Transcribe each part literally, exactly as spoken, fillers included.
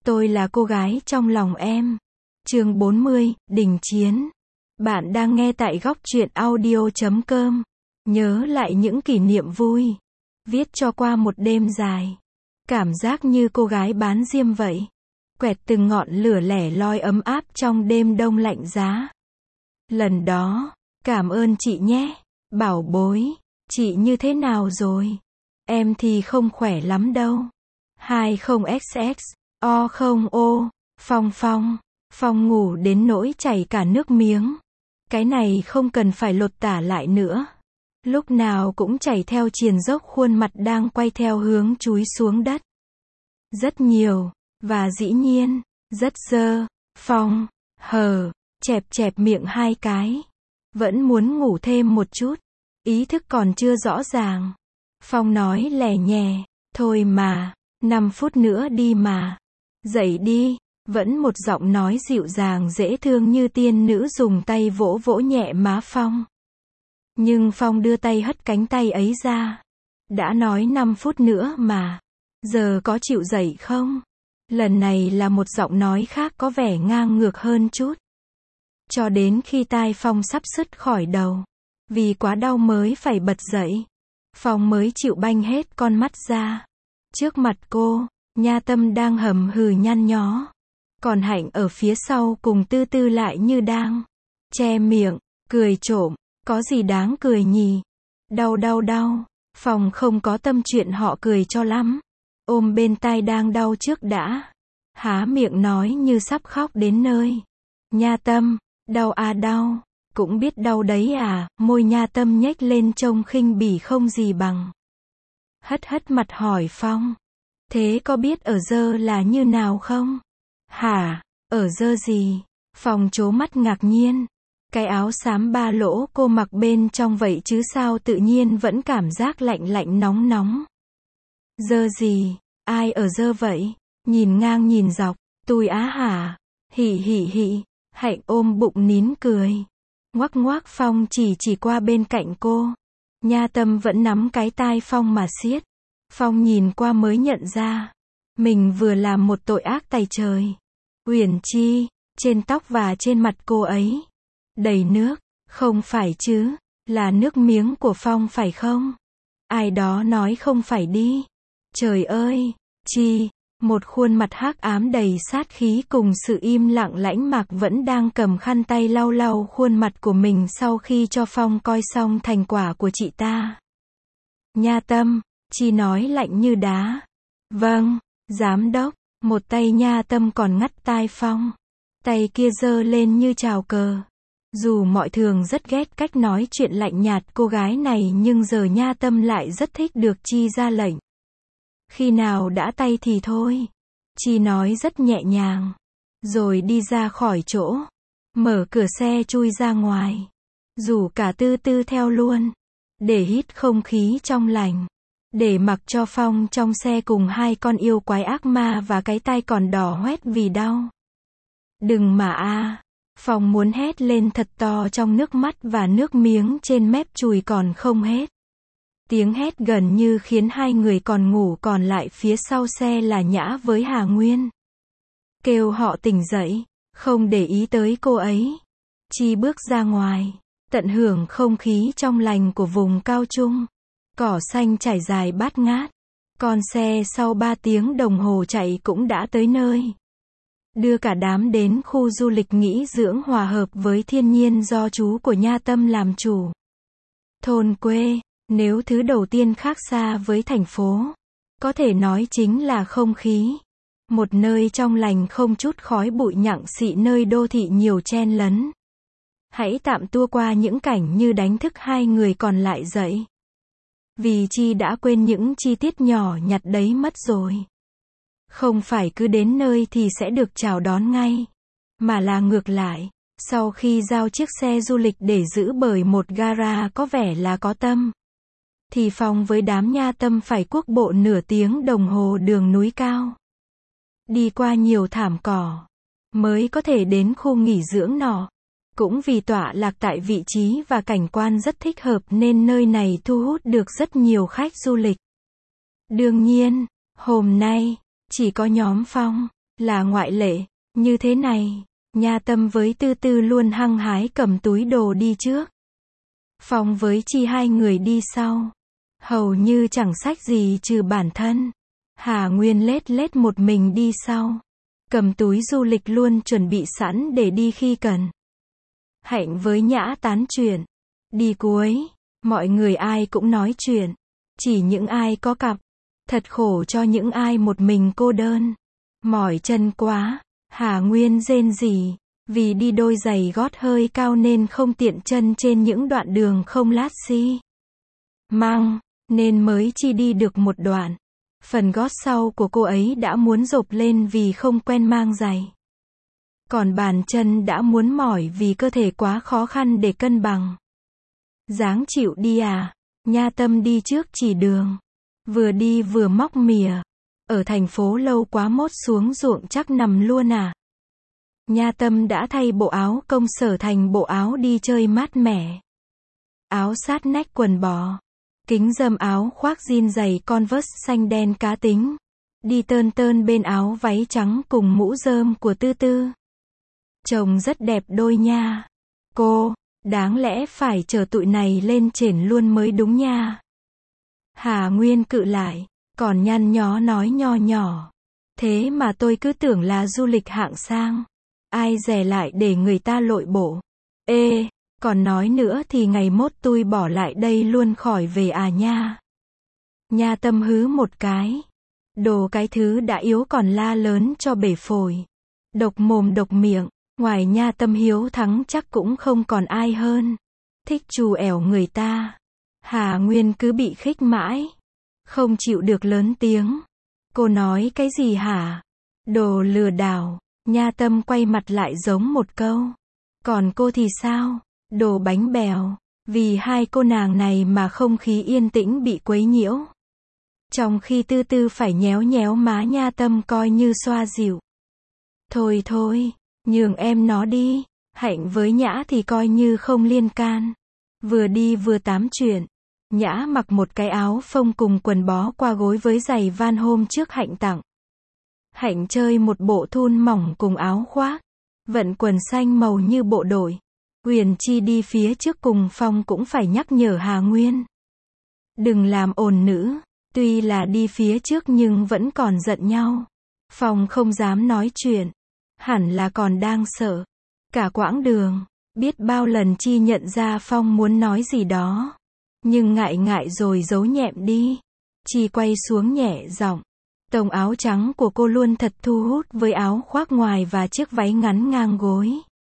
Tôi là cô gái trong lòng em. Chương bốn mươi, Đình Chiến. Bạn đang nghe tại góc truyện audio chấm com. Nhớ lại những kỷ niệm vui. Viết cho qua một đêm dài. Cảm giác như cô gái bán diêm vậy. Quẹt từng ngọn lửa lẻ loi ấm áp trong đêm đông lạnh giá. Lần đó, cảm ơn chị nhé. Bảo bối, chị như thế nào rồi? Em thì không khỏe lắm đâu. hai không xx, o không ô, Phong Phong. Phong ngủ đến nỗi chảy cả nước miếng. Cái này không cần phải lột tả lại nữa. Lúc nào cũng chảy theo triền dốc, khuôn mặt đang quay theo hướng chúi xuống đất. Rất nhiều, và dĩ nhiên, rất dơ. Phong, hờ, chẹp chẹp miệng hai cái. Vẫn muốn ngủ thêm một chút. Ý thức còn chưa rõ ràng. Phong nói lẻ nhẹ, thôi mà, năm phút nữa đi mà. Dậy đi, vẫn một giọng nói dịu dàng dễ thương như tiên nữ dùng tay vỗ vỗ nhẹ má Phong. Nhưng Phong đưa tay hất cánh tay ấy ra. Đã nói năm phút nữa mà. Giờ có chịu dậy không? Lần này là một giọng nói khác có vẻ ngang ngược hơn chút. Cho đến khi tai Phong sắp sứt khỏi đầu. Vì quá đau mới phải bật dậy. Phong mới chịu banh hết con mắt ra. Trước mặt cô, Nha Tâm đang hầm hừ nhăn nhó. Còn Hạnh ở phía sau cùng Tư Tư lại như đang che miệng, cười trộm. Có gì đáng cười nhỉ? Đau đau đau. Phong không có tâm chuyện họ cười cho lắm. Ôm bên tai đang đau trước đã. Há miệng nói như sắp khóc đến nơi. Nha Tâm, đau à đau. Cũng biết đau đấy à, môi Nha Tâm nhếch lên trông khinh bỉ không gì bằng. Hất hất mặt hỏi Phong. Thế có biết ở dơ là như nào không? Hả? Ở dơ gì? Phong trố mắt ngạc nhiên. Cái áo xám ba lỗ cô mặc bên trong vậy chứ sao tự nhiên vẫn cảm giác lạnh lạnh nóng nóng. Dơ gì? Ai ở dơ vậy? Nhìn ngang nhìn dọc, tui á hả? Hỉ hỉ hỉ. Hạnh ôm bụng nín cười. Ngoắc ngoắc Phong chỉ chỉ qua bên cạnh cô. Nha Tâm vẫn nắm cái tai Phong mà siết. Phong nhìn qua mới nhận ra. Mình vừa làm một tội ác tày trời. Uyển Chi, trên tóc và trên mặt cô ấy. Đầy nước, không phải chứ, là nước miếng của Phong phải không? Ai đó nói không phải đi. Trời ơi, Chi, một khuôn mặt hắc ám đầy sát khí cùng sự im lặng lãnh mạc vẫn đang cầm khăn tay lau lau khuôn mặt của mình sau khi cho Phong coi xong thành quả của chị ta. Nha Tâm, Chi nói lạnh như đá. Vâng, giám đốc, một tay Nha Tâm còn ngắt tai Phong. Tay kia giơ lên như chào cờ. Dù mọi thường rất ghét cách nói chuyện lạnh nhạt cô gái này nhưng giờ Nha Tâm lại rất thích được Chi ra lệnh. Khi nào đã tay thì thôi. Chi nói rất nhẹ nhàng. Rồi đi ra khỏi chỗ. Mở cửa xe chui ra ngoài. Rủ cả Tư Tư theo luôn. Để hít không khí trong lành. Để mặc cho Phong trong xe cùng hai con yêu quái ác ma và cái tai còn đỏ hoét vì đau. Đừng mà a. Phong muốn hét lên thật to trong nước mắt và nước miếng trên mép chùi còn không hết. Tiếng hét gần như khiến hai người còn ngủ còn lại phía sau xe là Nhã với Hà Nguyên. Kêu họ tỉnh dậy, không để ý tới cô ấy. Chi bước ra ngoài, tận hưởng không khí trong lành của vùng cao trung. Cỏ xanh trải dài bát ngát. Con xe sau ba tiếng đồng hồ chạy cũng đã tới nơi. Đưa cả đám đến khu du lịch nghỉ dưỡng hòa hợp với thiên nhiên do chú của Nha Tâm làm chủ. Thôn quê, nếu thứ đầu tiên khác xa với thành phố, có thể nói chính là không khí. Một nơi trong lành không chút khói bụi nhặng xị nơi đô thị nhiều chen lấn. Hãy tạm tua qua những cảnh như đánh thức hai người còn lại dậy. Vì Chi đã quên những chi tiết nhỏ nhặt đấy mất rồi. Không phải cứ đến nơi thì sẽ được chào đón ngay. Mà là ngược lại. Sau khi giao chiếc xe du lịch để giữ bởi một gara có vẻ là có tâm. Thì Phong với đám Nha Tâm phải cuốc bộ nửa tiếng đồng hồ đường núi cao. Đi qua nhiều thảm cỏ. Mới có thể đến khu nghỉ dưỡng nọ. Cũng vì tọa lạc tại vị trí và cảnh quan rất thích hợp nên nơi này thu hút được rất nhiều khách du lịch. Đương nhiên, hôm nay, chỉ có nhóm Phong, là ngoại lệ. Như thế này, Nha Tâm với Tư Tư luôn hăng hái cầm túi đồ đi trước. Phong với Chi hai người đi sau. Hầu như chẳng xách gì trừ bản thân. Hà Nguyên lết lết một mình đi sau. Cầm túi du lịch luôn chuẩn bị sẵn để đi khi cần. Hạnh với Nhã tán chuyện. Đi cuối, mọi người ai cũng nói chuyện. Chỉ những ai có cặp. Thật khổ cho những ai một mình cô đơn. Mỏi chân quá. Hà Nguyên rên rỉ. Vì đi đôi giày gót hơi cao nên không tiện chân trên những đoạn đường không lát xi măng, nên mới chỉ đi được một đoạn. Phần gót sau của cô ấy đã muốn rộp lên vì không quen mang giày. Còn bàn chân đã muốn mỏi vì cơ thể quá khó khăn để cân bằng. Dáng chịu đi à? Nha Tâm đi trước chỉ đường. Vừa đi vừa móc mỉa. Ở thành phố lâu quá mốt xuống ruộng chắc nằm luôn à? Nha Tâm đã thay bộ áo công sở thành bộ áo đi chơi mát mẻ. Áo sát nách quần bò. Kính râm áo khoác jean giày Converse xanh đen cá tính. Đi tơn tơn bên áo váy trắng cùng mũ rơm của Tư Tư. Trông rất đẹp đôi nha. Cô, đáng lẽ phải chở tụi này lên trển luôn mới đúng nha. Hà Nguyên cự lại, còn nhăn nhó nói nho nhỏ. Thế mà tôi cứ tưởng là du lịch hạng sang. Ai dè lại để người ta lội bộ. Ê, còn nói nữa thì ngày mốt tôi bỏ lại đây luôn khỏi về à nha. Nha Tâm hứ một cái. Đồ cái thứ đã yếu còn la lớn cho bể phổi. Độc mồm độc miệng. Ngoài Nha Tâm hiếu thắng chắc cũng không còn ai hơn. Thích trù ẻo người ta. Hà Nguyên cứ bị khích mãi. Không chịu được lớn tiếng. Cô nói cái gì hả? Đồ lừa đảo. Nha Tâm quay mặt lại giống một câu. Còn cô thì sao? Đồ bánh bèo. Vì hai cô nàng này mà không khí yên tĩnh bị quấy nhiễu. Trong khi Tư Tư phải nhéo nhéo má Nha Tâm coi như xoa dịu. Thôi thôi, nhường em nó đi. Hạnh với Nhã thì coi như không liên can. Vừa đi vừa tám chuyện. Nhã mặc một cái áo phông cùng quần bó qua gối với giày van hôm trước Hạnh tặng. Hạnh chơi một bộ thun mỏng cùng áo khoác. Vận quần xanh màu như bộ đội. Huyền Chi đi phía trước cùng Phong cũng phải nhắc nhở Hà Nguyên. Đừng làm ồn nữ. Tuy là đi phía trước nhưng vẫn còn giận nhau. Phong không dám nói chuyện. Hẳn là còn đang sợ. Cả quãng đường, biết bao lần Chi nhận ra Phong muốn nói gì đó. Nhưng ngại ngại rồi giấu nhẹm đi. Chi quay xuống nhẹ giọng. Tông áo trắng của cô luôn thật thu hút với áo khoác ngoài và chiếc váy ngắn ngang gối.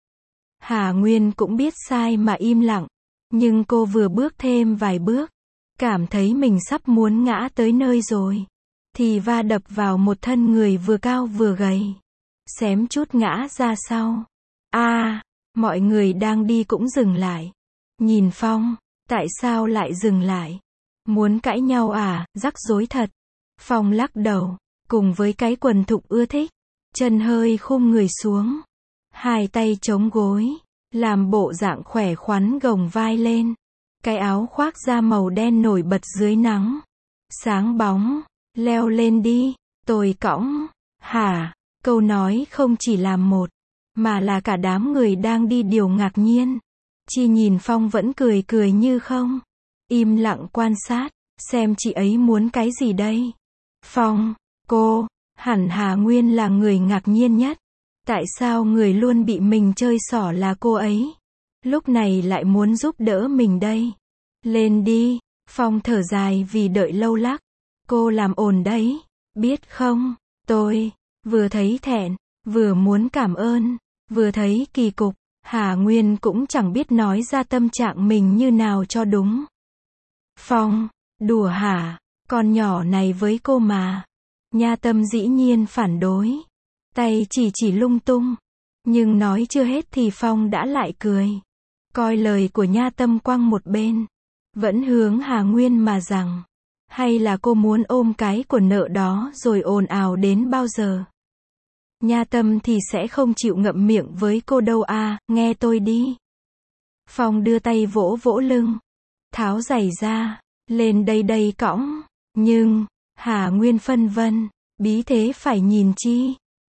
Hà Nguyên cũng biết sai mà im lặng. Nhưng cô vừa bước thêm vài bước. Cảm thấy mình sắp muốn ngã tới nơi rồi. Thì va đập vào một thân người vừa cao vừa gầy. Xém chút ngã ra sau. A, à, mọi người đang đi cũng dừng lại. Nhìn Phong, tại sao lại dừng lại? Muốn cãi nhau à, rắc rối thật. Phong lắc đầu, cùng với cái quần thục ưa thích. Chân hơi khum người xuống. Hai tay chống gối. Làm bộ dạng khỏe khoắn gồng vai lên. Cái áo khoác da màu đen nổi bật dưới nắng. Sáng bóng. Leo lên đi. Tôi cõng. Hả? Câu nói không chỉ là một. Mà là cả đám người đang đi đều ngạc nhiên. Chi nhìn Phong vẫn cười cười như không. Im lặng quan sát. Xem chị ấy muốn cái gì đây? Phong. Cô. Hẳn Hà Nguyên là người ngạc nhiên nhất. Tại sao người luôn bị mình chơi xỏ là cô ấy? Lúc này lại muốn giúp đỡ mình đây. Lên đi. Phong thở dài vì đợi lâu lắc. Cô làm ồn đấy. Biết không? Tôi vừa thấy thẹn, vừa muốn cảm ơn, vừa thấy kỳ cục. Hà Nguyên cũng chẳng biết nói ra tâm trạng mình như nào cho đúng. Phong, đùa hả? Con nhỏ này với cô mà. Nha Tâm dĩ nhiên phản đối. Tay chỉ chỉ lung tung. Nhưng nói chưa hết thì Phong đã lại cười. Coi lời của Nha Tâm quăng một bên. Vẫn hướng Hà Nguyên mà rằng. Hay là cô muốn ôm cái của nợ đó rồi ồn ào đến bao giờ? Nha Tâm thì sẽ không chịu ngậm miệng với cô đâu à, nghe tôi đi. Phong đưa tay vỗ vỗ lưng. Tháo giày ra. Lên đây đây cõng. Nhưng, Hà Nguyên phân vân. Bí thế phải nhìn chi?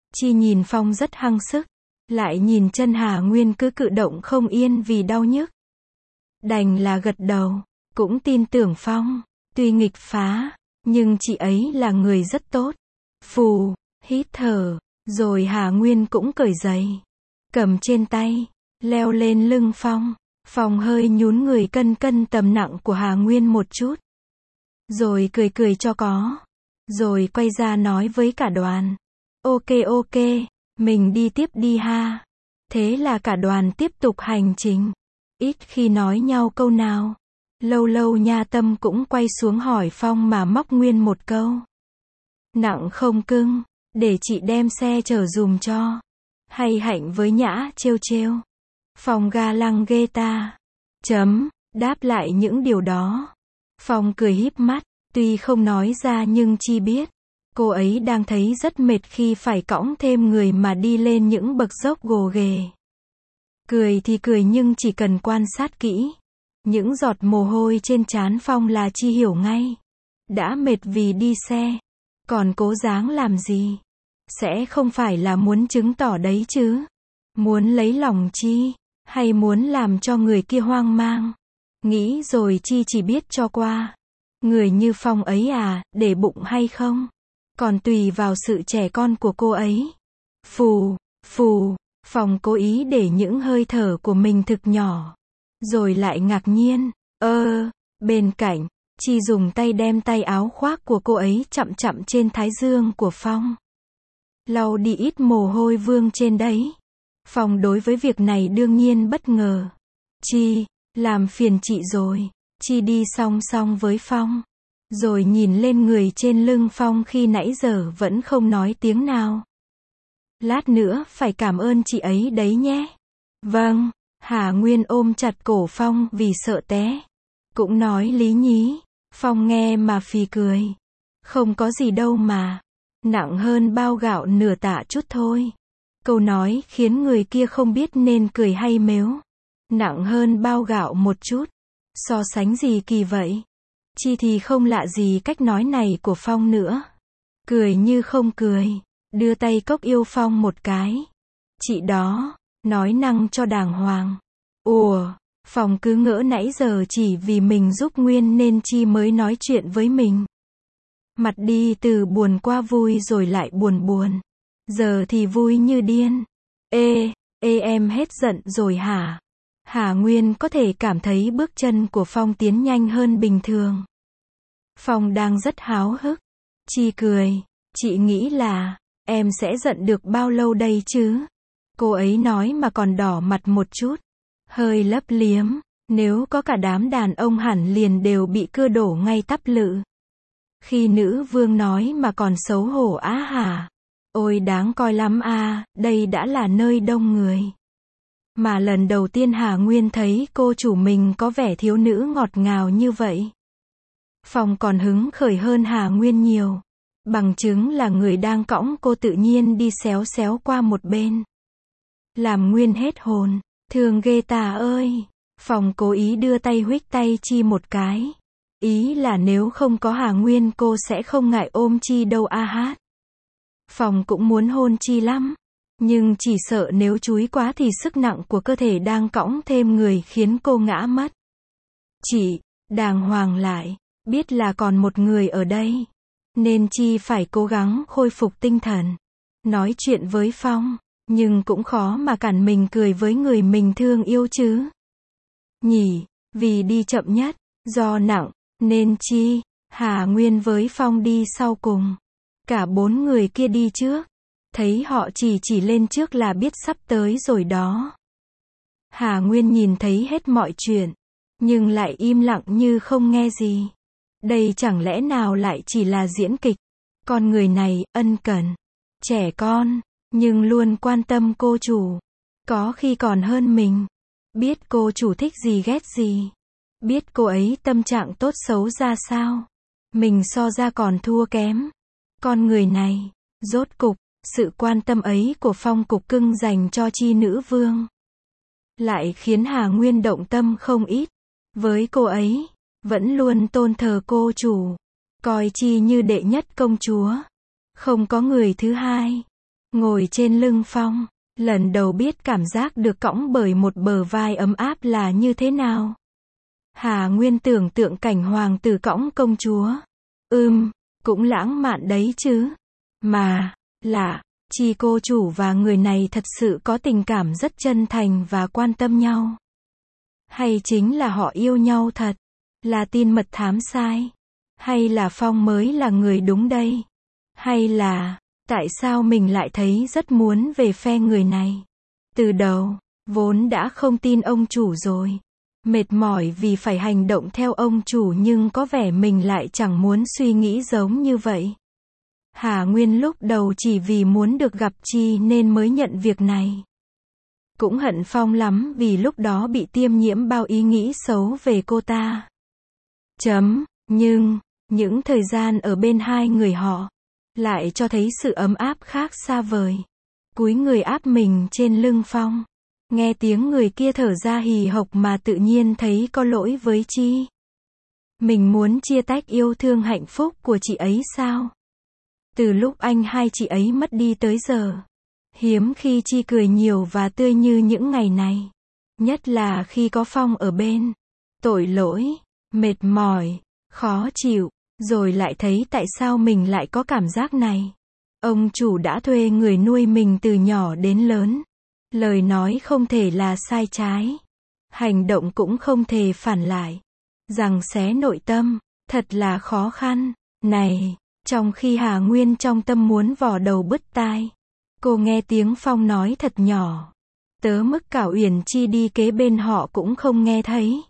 Chi nhìn Phong rất hăng sức, lại nhìn chân Hà Nguyên cứ cự động không yên vì đau nhức. Đành là gật đầu, cũng tin tưởng Phong, tuy nghịch phá, nhưng chị ấy là người rất tốt. Phù, hít thở, rồi Hà Nguyên cũng cởi giày, cầm trên tay, leo lên lưng Phong. Phong hơi nhún người cân cân tầm nặng của Hà Nguyên một chút. Rồi cười cười cho có. Rồi quay ra nói với cả đoàn. Ok ok, mình đi tiếp đi ha. Thế là cả đoàn tiếp tục hành trình. Ít khi nói nhau câu nào. Lâu lâu Nha Tâm cũng quay xuống hỏi Phong mà móc nguyên một câu. Nặng không cưng, để chị đem xe chở dùm cho. Hay Hạnh với Nhã trêu trêu. Phong ga lăng ghê ta. Chấm, đáp lại những điều đó. Phong cười híp mắt, tuy không nói ra nhưng Chi biết. Cô ấy đang thấy rất mệt khi phải cõng thêm người mà đi lên những bậc dốc gồ ghề. Cười thì cười nhưng chỉ cần quan sát kỹ. Những giọt mồ hôi trên trán Phong là Chi hiểu ngay. Đã mệt vì đi xe. Còn cố dáng làm gì? Sẽ không phải là muốn chứng tỏ đấy chứ? Muốn lấy lòng Chi? Hay muốn làm cho người kia hoang mang? Nghĩ rồi Chi chỉ biết cho qua. Người như Phong ấy à, để bụng hay không? Còn tùy vào sự trẻ con của cô ấy. Phù, phù, Phong cố ý để những hơi thở của mình thực nhỏ. Rồi lại ngạc nhiên. Ơ, bên cạnh, Chi dùng tay đem tay áo khoác của cô ấy chậm chậm trên thái dương của Phong. Lau đi ít mồ hôi vương trên đấy. Phong đối với việc này đương nhiên bất ngờ. Chi, làm phiền chị rồi. Chi đi song song với Phong. Rồi nhìn lên người trên lưng Phong khi nãy giờ vẫn không nói tiếng nào. Lát nữa phải cảm ơn chị ấy đấy nhé. Vâng, Hà Nguyên ôm chặt cổ Phong vì sợ té. Cũng nói lý nhí. Phong nghe mà phì cười. Không có gì đâu mà. Nặng hơn bao gạo nửa tạ chút thôi. Câu nói khiến người kia không biết nên cười hay mếu. Nặng hơn bao gạo một chút. So sánh gì kỳ vậy? Chi thì không lạ gì cách nói này của Phong nữa. Cười như không cười. Đưa tay cốc yêu Phong một cái. Chị đó, nói năng cho đàng hoàng. Ủa, Phong cứ ngỡ nãy giờ chỉ vì mình giúp Nguyên nên Chi mới nói chuyện với mình. Mặt đi từ buồn qua vui rồi lại buồn buồn. Giờ thì vui như điên. Ê, ê em hết giận rồi hả? Hà Nguyên có thể cảm thấy bước chân của Phong tiến nhanh hơn bình thường. Phong đang rất háo hức. Chi cười. Chị nghĩ là, em sẽ giận được bao lâu đây chứ? Cô ấy nói mà còn đỏ mặt một chút. Hơi lấp liếm. Nếu có cả đám đàn ông hẳn liền đều bị cưa đổ ngay tắp lự. Khi nữ vương nói mà còn xấu hổ á hả? Ôi đáng coi lắm a, đây đã là nơi đông người. Mà lần đầu tiên Hà Nguyên thấy cô chủ mình có vẻ thiếu nữ ngọt ngào như vậy. Phong còn hứng khởi hơn Hà Nguyên nhiều. Bằng chứng là người đang cõng cô tự nhiên đi xéo xéo qua một bên. Làm Nguyên hết hồn. Thương ghê ta ơi. Phong cố ý đưa tay huých tay Chi một cái. Ý là nếu không có Hà Nguyên cô sẽ không ngại ôm Chi đâu a hát. Phong cũng muốn hôn Chi lắm. Nhưng chỉ sợ nếu chúi quá thì sức nặng của cơ thể đang cõng thêm người khiến cô ngã mất. Chị, đàng hoàng lại, biết là còn một người ở đây. Nên Chi phải cố gắng khôi phục tinh thần. Nói chuyện với Phong, nhưng cũng khó mà cản mình cười với người mình thương yêu chứ. Nhỉ, vì đi chậm nhất, do nặng, nên Chi, Hà Nguyên với Phong đi sau cùng. Cả bốn người kia đi trước. Thấy họ chỉ chỉ lên trước là biết sắp tới rồi đó. Hà Nguyên nhìn thấy hết mọi chuyện. Nhưng lại im lặng như không nghe gì. Đây chẳng lẽ nào lại chỉ là diễn kịch. Con người này, ân cần. Trẻ con. Nhưng luôn quan tâm cô chủ. Có khi còn hơn mình. Biết cô chủ thích gì ghét gì. Biết cô ấy tâm trạng tốt xấu ra sao. Mình so ra còn thua kém. Con người này, rốt cục, sự quan tâm ấy của Phong cục cưng dành cho Chi nữ vương. Lại khiến Hà Nguyên động tâm không ít. Với cô ấy, vẫn luôn tôn thờ cô chủ. Coi Chi như đệ nhất công chúa. Không có người thứ hai. ngồi trên lưng Phong, lần đầu biết cảm giác được cõng bởi một bờ vai ấm áp là như thế nào. Hà Nguyên tưởng tượng cảnh hoàng tử cõng công chúa. Ừm, cũng lãng mạn đấy chứ. Mà, lạ, Chi cô chủ và người này thật sự có tình cảm rất chân thành và quan tâm nhau. Hay chính là họ yêu nhau thật? Là tin mật thám sai? Hay là Phong mới là người đúng đây? Hay là, tại sao mình lại thấy rất muốn về phe người này? Từ đầu, vốn đã không tin ông chủ rồi. Mệt mỏi vì phải hành động theo ông chủ nhưng có vẻ mình lại chẳng muốn suy nghĩ giống như vậy. Hà Nguyên lúc đầu chỉ vì muốn được gặp Chi nên mới nhận việc này. Cũng hận Phong lắm vì lúc đó bị tiêm nhiễm bao ý nghĩ xấu về cô ta. Chấm, nhưng, những thời gian ở bên hai người họ, lại cho thấy sự ấm áp khác xa vời. Cúi người áp mình trên lưng Phong. Nghe tiếng người kia thở ra hì hộc mà tự nhiên thấy có lỗi với Chi. Mình muốn chia tách yêu thương hạnh phúc của chị ấy sao? Từ lúc anh hai chị ấy mất đi tới giờ, hiếm khi Chi cười nhiều và tươi như những ngày này. Nhất là khi có Phong ở bên. Tội lỗi, mệt mỏi, khó chịu, rồi lại thấy tại sao mình lại có cảm giác này. Ông chủ đã thuê người nuôi mình từ nhỏ đến lớn. Lời nói không thể là sai trái. Hành động cũng không thể phản lại. Giằng xé nội tâm, thật là khó khăn. Này, trong khi Hà Nguyên trong tâm muốn vò đầu bứt tai, cô nghe tiếng Phong nói thật nhỏ. Tớ mức cả Uyển Chi đi kế bên họ cũng không nghe thấy.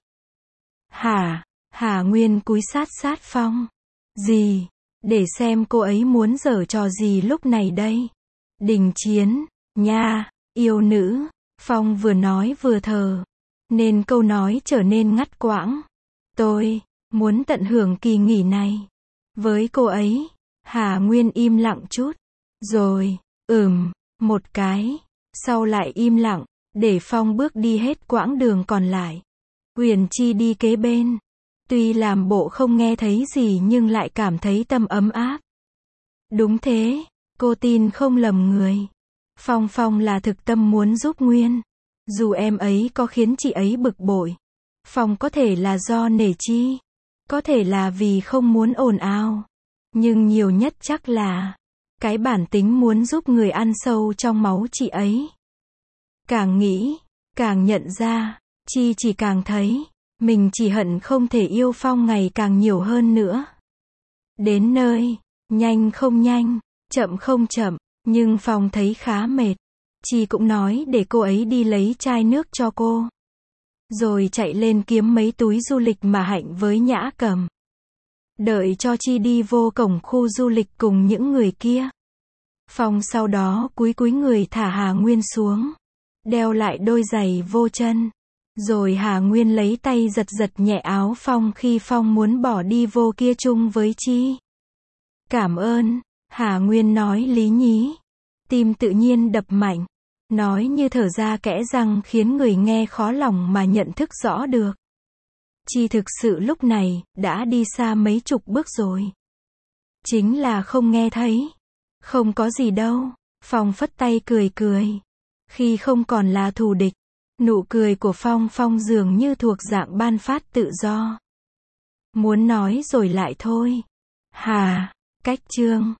Hả? Hà Nguyên cúi sát sát Phong. Gì? Để xem cô ấy muốn giở trò gì lúc này đây. Đình Chiến, nha, yêu nữ. Phong vừa nói vừa thờ, nên câu nói trở nên ngắt quãng. Tôi muốn tận hưởng kỳ nghỉ này với cô ấy. Hà Nguyên im lặng chút, rồi, ừm, một cái, sau lại im lặng, để Phong bước đi hết quãng đường còn lại. Uyển Chi đi kế bên, tuy làm bộ không nghe thấy gì nhưng lại cảm thấy tâm ấm áp. Đúng thế, cô tin không lầm người. Phong Phong là thực tâm muốn giúp Nguyên. Dù em ấy có khiến chị ấy bực bội. Phong có thể là do nể Chi, có thể là vì không muốn ồn ào. Nhưng nhiều nhất chắc là cái bản tính muốn giúp người ăn sâu trong máu chị ấy. Càng nghĩ, càng nhận ra, Chi chỉ càng thấy, mình chỉ hận không thể yêu Phong ngày càng nhiều hơn nữa. Đến nơi, nhanh không nhanh, chậm không chậm, nhưng Phong thấy khá mệt. Chi cũng nói để cô ấy đi lấy chai nước cho cô. Rồi chạy lên kiếm mấy túi du lịch mà Hạnh với Nhã cầm. Đợi cho Chi đi vô cổng khu du lịch cùng những người kia. Phong sau đó cúi cúi người thả Hà Nguyên xuống. Đeo lại đôi giày vô chân. Rồi Hà Nguyên lấy tay giật giật nhẹ áo Phong khi Phong muốn bỏ đi vô kia chung với Chi. Cảm ơn, Hà Nguyên nói lý nhí. Tim tự nhiên đập mạnh. Nói như thở ra kẽ răng khiến người nghe khó lòng mà nhận thức rõ được. Chi thực sự lúc này, đã đi xa mấy chục bước rồi. Chính là không nghe thấy. Không có gì đâu. Phong phất tay cười cười. Khi không còn là thù địch, nụ cười của Phong Phong dường như thuộc dạng ban phát tự do. Muốn nói rồi lại thôi. Hà, cách chương.